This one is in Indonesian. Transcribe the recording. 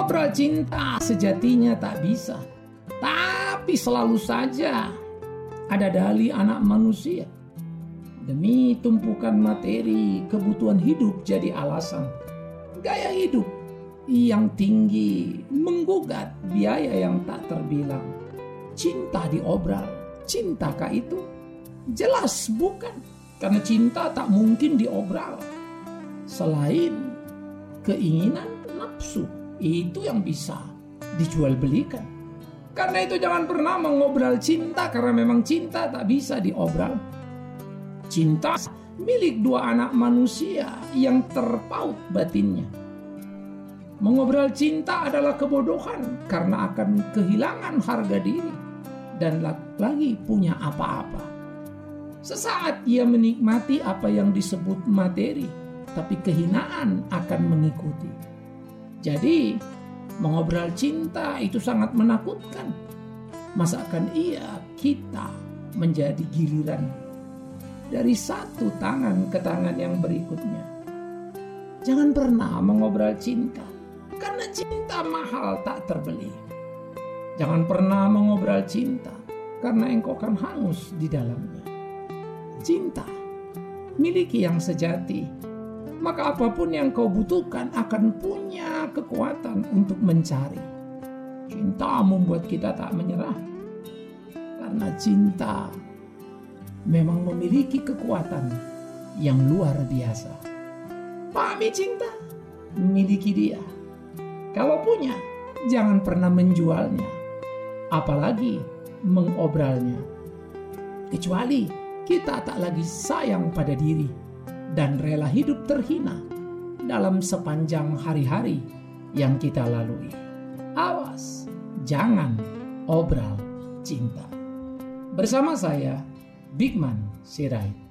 Mengobrol cinta sejatinya tak bisa, tapi selalu saja ada dalih anak manusia. Demi tumpukan materi, kebutuhan hidup jadi alasan. Gaya hidup yang tinggi menggugat biaya yang tak terbilang. Cinta diobral, cintakah itu? Jelas bukan, karena cinta tak mungkin diobral. Selain keinginan nafsu, itu yang bisa dijual belikan. Karena itu jangan pernah mengobral cinta, karena memang cinta tak bisa diobral. Cinta milik dua anak manusia yang terpaut batinnya. Mengobral cinta adalah kebodohan karena akan kehilangan harga diri dan lagi punya apa-apa. Sesaat ia menikmati apa yang disebut materi, tapi kehinaan akan mengikuti. Jadi, mengobral cinta itu sangat menakutkan. Masakan kita menjadi giliran dari satu tangan ke tangan yang berikutnya. Jangan pernah mengobral cinta, karena cinta mahal tak terbeli. Jangan pernah mengobral cinta, karena engkau akan hangus di dalamnya. Cinta, miliki yang sejati, maka apapun yang kau butuhkan akan punya kekuatan untuk mencari. Cinta membuat kita tak menyerah, karena cinta memang memiliki kekuatan yang luar biasa. Pahami cinta, miliki dia. Kalau punya, jangan pernah menjualnya, apalagi mengobralnya. Kecuali kita tak lagi sayang pada diri dan rela hidup terhina dalam sepanjang hari-hari yang kita lalui. Awas, jangan obral cinta. Bersama saya, Bigman Sirait.